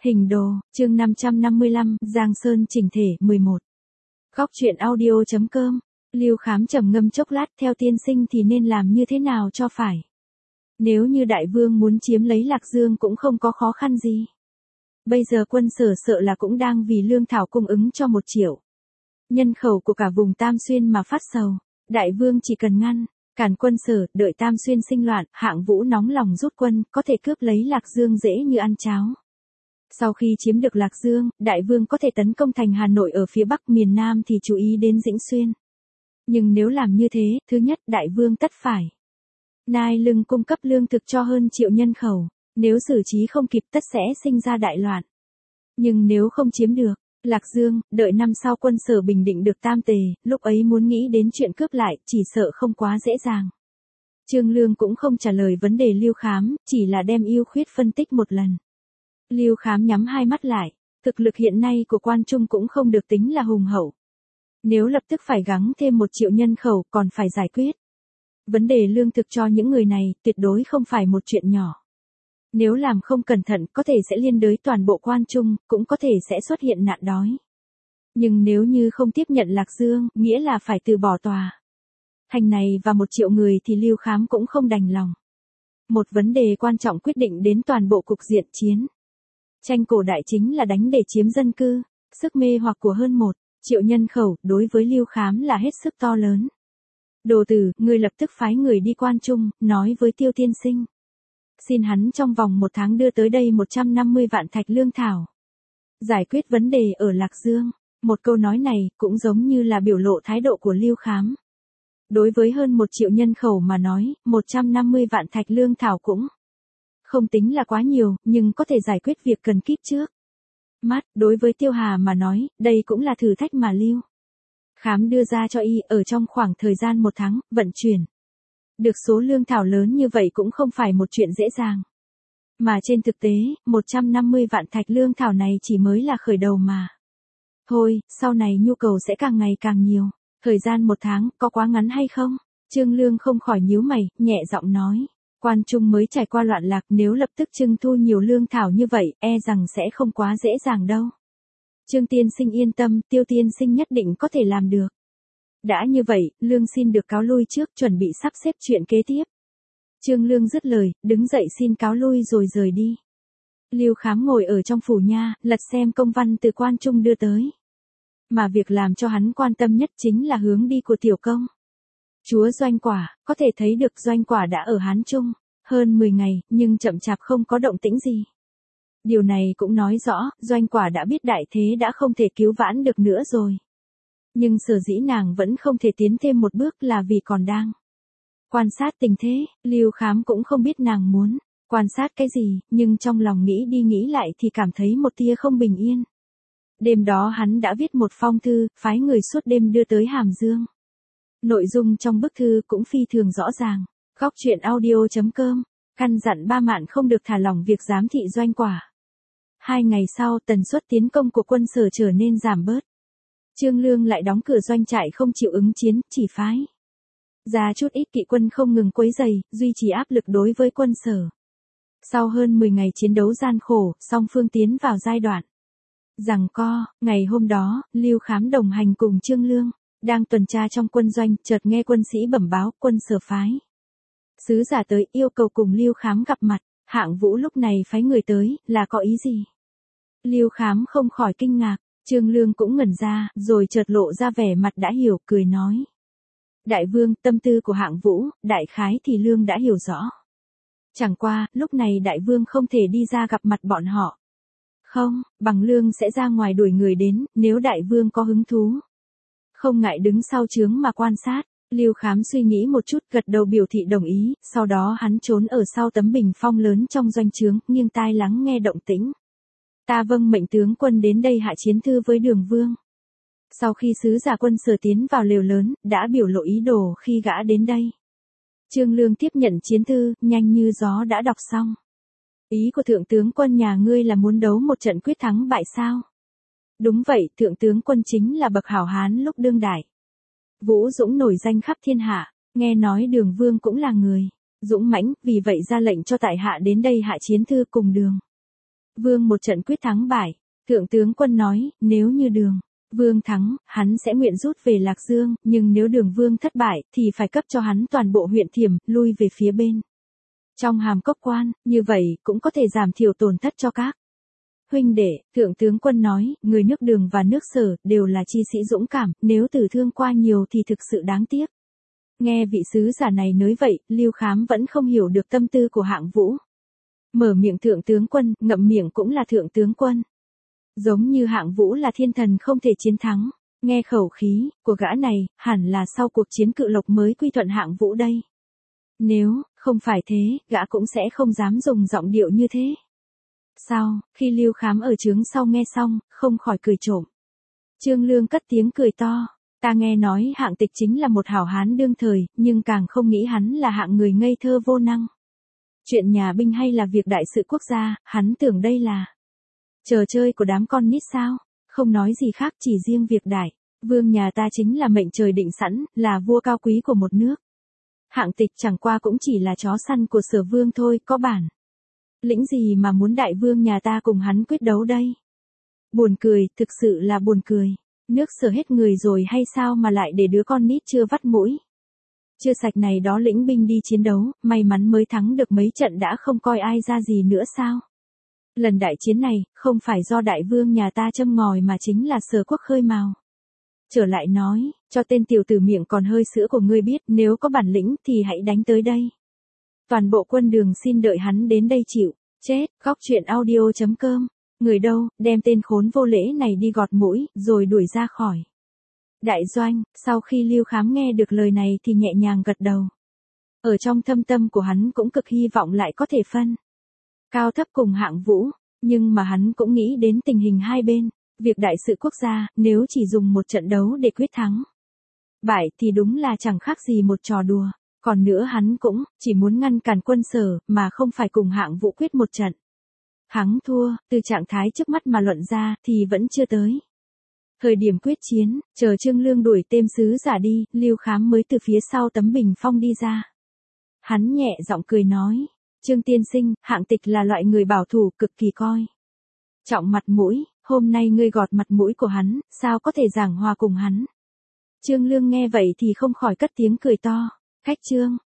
Hình đồ, chương 555, Giang Sơn chỉnh thể, 11. Góc truyện audio.com, Lưu Khám trầm ngâm chốc lát, theo tiên sinh thì nên làm như thế nào cho phải. Nếu như đại vương muốn chiếm lấy Lạc Dương cũng không có khó khăn gì. Bây giờ quân Sở sợ là cũng đang vì lương thảo cung ứng cho 1 triệu. Nhân khẩu của cả vùng Tam Xuyên mà phát sầu, đại vương chỉ cần cản quân Sở, đợi Tam Xuyên sinh loạn, Hạng Vũ nóng lòng rút quân, có thể cướp lấy Lạc Dương dễ như ăn cháo. Sau khi chiếm được Lạc Dương, đại vương có thể tấn công thành Hà Nội ở phía bắc, miền Nam thì chú ý đến Dĩnh Xuyên. Nhưng nếu làm như thế, thứ nhất, đại vương tất phải nai lưng cung cấp lương thực cho hơn 1 triệu nhân khẩu, nếu xử trí không kịp tất sẽ sinh ra đại loạn. Nhưng nếu không chiếm được Lạc Dương, đợi năm sau quân Sở bình định được Tam Tề, lúc ấy muốn nghĩ đến chuyện cướp lại, chỉ sợ không quá dễ dàng. Trương Lương cũng không trả lời vấn đề Lưu Khám, chỉ là đem ưu khuyết phân tích một lần. Lưu Khám nhắm hai mắt lại, thực lực hiện nay của Quan Trung cũng không được tính là hùng hậu. Nếu lập tức phải gắng thêm 1 triệu nhân khẩu còn phải giải quyết vấn đề lương thực cho những người này, tuyệt đối không phải một chuyện nhỏ. Nếu làm không cẩn thận có thể sẽ liên đới toàn bộ Quan Trung, cũng có thể sẽ xuất hiện nạn đói. Nhưng nếu như không tiếp nhận Lạc Dương, nghĩa là phải từ bỏ tòa thành này và 1 triệu người thì Lưu Khám cũng không đành lòng. Một vấn đề quan trọng quyết định đến toàn bộ cục diện chiến tranh cổ đại chính là đánh để chiếm dân cư, sức mê hoặc của hơn 1 triệu nhân khẩu đối với Lưu Khám là hết sức to lớn. Đồ tử, người lập tức phái người đi Quan Trung, nói với Tiêu tiên sinh. Xin hắn trong vòng 1 tháng đưa tới đây 150 vạn thạch lương thảo. Giải quyết vấn đề ở Lạc Dương. Một câu nói này cũng giống như là biểu lộ thái độ của Lưu Khám. Đối với hơn 1 triệu nhân khẩu mà nói, 150 vạn thạch lương thảo cũng không tính là quá nhiều, nhưng có thể giải quyết việc cần kíp trước mắt. Đối với Tiêu Hà mà nói, đây cũng là thử thách mà Lưu Khám đưa ra cho y. Ở trong khoảng thời gian 1 tháng, vận chuyển được số lương thảo lớn như vậy cũng không phải một chuyện dễ dàng. Mà trên thực tế, 150 vạn thạch lương thảo này chỉ mới là khởi đầu mà thôi, sau này nhu cầu sẽ càng ngày càng nhiều. Thời gian 1 tháng, có quá ngắn hay không? Trương Lương không khỏi nhíu mày, nhẹ giọng nói. Quan Trung mới trải qua loạn lạc, nếu lập tức trưng thu nhiều lương thảo như vậy, e rằng sẽ không quá dễ dàng đâu. Trương tiên sinh yên tâm, Tiêu tiên sinh nhất định có thể làm được. Đã như vậy, Lương xin được cáo lui trước, chuẩn bị sắp xếp chuyện kế tiếp. Trương Lương dứt lời, đứng dậy xin cáo lui rồi rời đi. Lưu Khám ngồi ở trong phủ nha, lật xem công văn từ Quan Trung đưa tới. Mà việc làm cho hắn quan tâm nhất chính là hướng đi của tiểu công chúa Doanh Quả. Có thể thấy được Doanh Quả đã ở Hán Trung hơn 10 ngày, nhưng chậm chạp không có động tĩnh gì. Điều này cũng nói rõ, Doanh Quả đã biết đại thế đã không thể cứu vãn được nữa rồi. Nhưng sở dĩ nàng vẫn không thể tiến thêm một bước là vì còn đang quan sát tình thế. Lưu Khám cũng không biết nàng muốn quan sát cái gì, nhưng trong lòng nghĩ đi nghĩ lại thì cảm thấy một tia không bình yên. Đêm đó hắn đã viết một phong thư, phái người suốt đêm đưa tới Hàm Dương. Nội dung trong bức thư cũng phi thường rõ ràng. Góc truyện audio.com, căn dặn Ba Mạn không được thả lỏng việc giám thị Doanh Quả. 2 ngày sau, tần suất tiến công của quân Sở trở nên giảm bớt. Trương Lương lại đóng cửa doanh trại không chịu ứng chiến, chỉ phái ra chút ít kỵ quân không ngừng quấy rầy, duy trì áp lực đối với quân Sở. Sau hơn 10 ngày chiến đấu gian khổ, song phương tiến vào giai đoạn giằng co. Ngày hôm đó, Lưu Khám đồng hành cùng Trương Lương, đang tuần tra trong quân doanh, chợt nghe quân sĩ bẩm báo quân Sở phái sứ giả tới yêu cầu cùng Lưu Khám gặp mặt. Hạng Vũ lúc này phái người tới, là có ý gì? Lưu Khám không khỏi kinh ngạc, Trương Lương cũng ngẩn ra, rồi chợt lộ ra vẻ mặt đã hiểu, cười nói. Đại vương, tâm tư của Hạng Vũ, đại khái thì Lương đã hiểu rõ. Chẳng qua, lúc này đại vương không thể đi ra gặp mặt bọn họ. Không, bằng Lương sẽ ra ngoài đuổi người đến, nếu đại vương có hứng thú. Không ngại đứng sau trướng mà quan sát. Lưu Khám suy nghĩ một chút, gật đầu biểu thị đồng ý, sau đó hắn trốn ở sau tấm bình phong lớn trong doanh trướng, nghiêng tai lắng nghe động tĩnh. Ta vâng mệnh tướng quân đến đây hạ chiến thư với Đường Vương. Sau khi sứ giả quân Sở tiến vào lều lớn, đã biểu lộ ý đồ khi gã đến đây. Trương Lương tiếp nhận chiến thư, nhanh như gió đã đọc xong. Ý của thượng tướng quân nhà ngươi là muốn đấu một trận quyết thắng bại sao? Đúng vậy, thượng tướng quân chính là bậc hảo hán lúc đương đại. Vũ dũng nổi danh khắp thiên hạ, nghe nói Đường Vương cũng là người dũng mãnh, vì vậy ra lệnh cho tại hạ đến đây hạ chiến thư cùng Đường Vương một trận quyết thắng bại. Thượng tướng quân nói, nếu như Đường Vương thắng, hắn sẽ nguyện rút về Lạc Dương, nhưng nếu Đường Vương thất bại, thì phải cấp cho hắn toàn bộ huyện Thiểm, lui về phía bên trong Hàm Cốc quan, như vậy cũng có thể giảm thiểu tổn thất cho các huynh đệ. Thượng tướng quân nói, người nước Đường và nước Sở đều là chi sĩ dũng cảm, nếu tử thương qua nhiều thì thực sự đáng tiếc. Nghe vị sứ giả này nói vậy, Lưu Khám vẫn không hiểu được tâm tư của Hạng Vũ. Mở miệng thượng tướng quân, ngậm miệng cũng là thượng tướng quân. Giống như Hạng Vũ là thiên thần không thể chiến thắng. Nghe khẩu khí của gã này, hẳn là sau cuộc chiến Cự Lộc mới quy thuận Hạng Vũ đây. Nếu không phải thế, gã cũng sẽ không dám dùng giọng điệu như thế. Sau, khi Lưu Khám ở trướng sau nghe xong, không khỏi cười trộm. Trương Lương cất tiếng cười to. Ta nghe nói Hạng Tịch chính là một hảo hán đương thời, nhưng càng không nghĩ hắn là hạng người ngây thơ vô năng. Chuyện nhà binh hay là việc đại sự quốc gia, hắn tưởng đây là trò chơi của đám con nít sao? Không nói gì khác, chỉ riêng việc đại vương nhà ta chính là mệnh trời định sẵn, là vua cao quý của một nước. Hạng Tịch chẳng qua cũng chỉ là chó săn của Sở Vương thôi, có bản lĩnh gì mà muốn đại vương nhà ta cùng hắn quyết đấu đây? Buồn cười, thực sự là buồn cười. Nước Sở hết người rồi hay sao mà lại để đứa con nít chưa vắt mũi chưa sạch này đó lĩnh binh đi chiến đấu, may mắn mới thắng được mấy trận đã không coi ai ra gì nữa sao? Lần đại chiến này, không phải do đại vương nhà ta châm ngòi mà chính là Sở Quốc khơi mào. Trở lại nói, cho tên tiểu tử miệng còn hơi sữa của ngươi biết, nếu có bản lĩnh thì hãy đánh tới đây. Toàn bộ quân Đường xin đợi hắn đến đây chịu chết. Góc truyện audio.com. Người đâu, đem tên khốn vô lễ này đi gọt mũi, rồi đuổi ra khỏi đại doanh. Sau khi Lưu Khám nghe được lời này thì nhẹ nhàng gật đầu. Ở trong thâm tâm của hắn cũng cực hy vọng lại có thể phân cao thấp cùng Hạng Vũ, nhưng mà hắn cũng nghĩ đến tình hình hai bên, việc đại sự quốc gia, nếu chỉ dùng một trận đấu để quyết thắng bại thì đúng là chẳng khác gì một trò đùa. Còn nữa hắn cũng chỉ muốn ngăn cản quân Sở, mà không phải cùng Hạng Vũ quyết một trận. Thắng thua, từ trạng thái trước mắt mà luận ra, thì vẫn chưa tới thời điểm quyết chiến. Chờ Trương Lương đuổi tên sứ giả đi, Lưu Khám mới từ phía sau tấm bình phong đi ra. Hắn nhẹ giọng cười nói, Trương tiên sinh, Hạng Tịch là loại người bảo thủ cực kỳ coi trọng mặt mũi, hôm nay ngươi gọt mặt mũi của hắn, sao có thể giảng hòa cùng hắn? Trương Lương nghe vậy thì không khỏi cất tiếng cười to. Khách Trương,